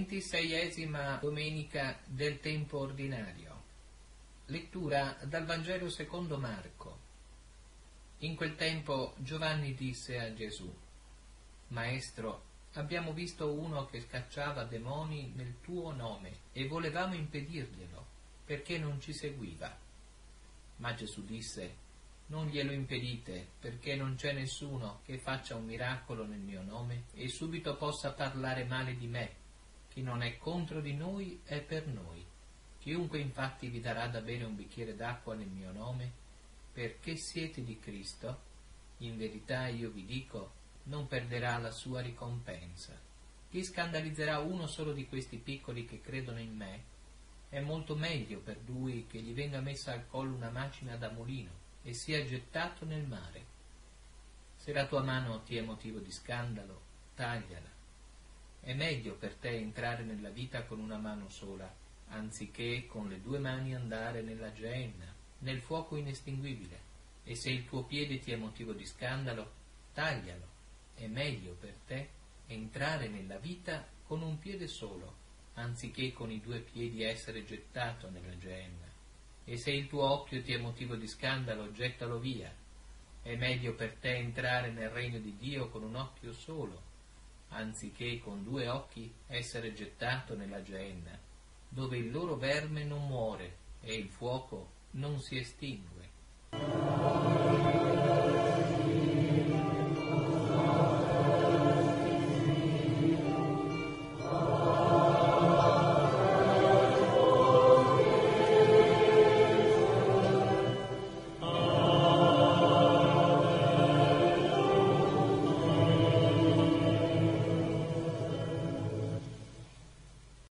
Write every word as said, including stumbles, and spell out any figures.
ventiseiesima domenica del tempo ordinario. Lettura dal Vangelo secondo Marco. In quel tempo Giovanni disse a Gesù: Maestro, abbiamo visto uno che scacciava demoni nel tuo nome e volevamo impedirglielo, perché non ci seguiva. Ma Gesù disse: Non glielo impedite, perché non c'è nessuno che faccia un miracolo nel mio nome e subito possa parlare male di me. Chi non è contro di noi è per noi. Chiunque infatti vi darà da bere un bicchiere d'acqua nel mio nome, perché siete di Cristo, in verità io vi dico, non perderà la sua ricompensa. Chi scandalizzerà uno solo di questi piccoli che credono in me, è molto meglio per lui che gli venga messa al collo una macina da mulino e sia gettato nel mare. Se la tua mano ti è motivo di scandalo, tagliala. È meglio per te entrare nella vita con una mano sola, anziché con le due mani andare nella Geenna, nel fuoco inestinguibile. E se il tuo piede ti è motivo di scandalo, taglialo. È meglio per te entrare nella vita con un piede solo, anziché con i due piedi essere gettato nella Geenna. E se il tuo occhio ti è motivo di scandalo, gettalo via. È meglio per te entrare nel regno di Dio con un occhio solo, anziché con due occhi essere gettato nella Geenna, dove il loro verme non muore e il fuoco non si estingue.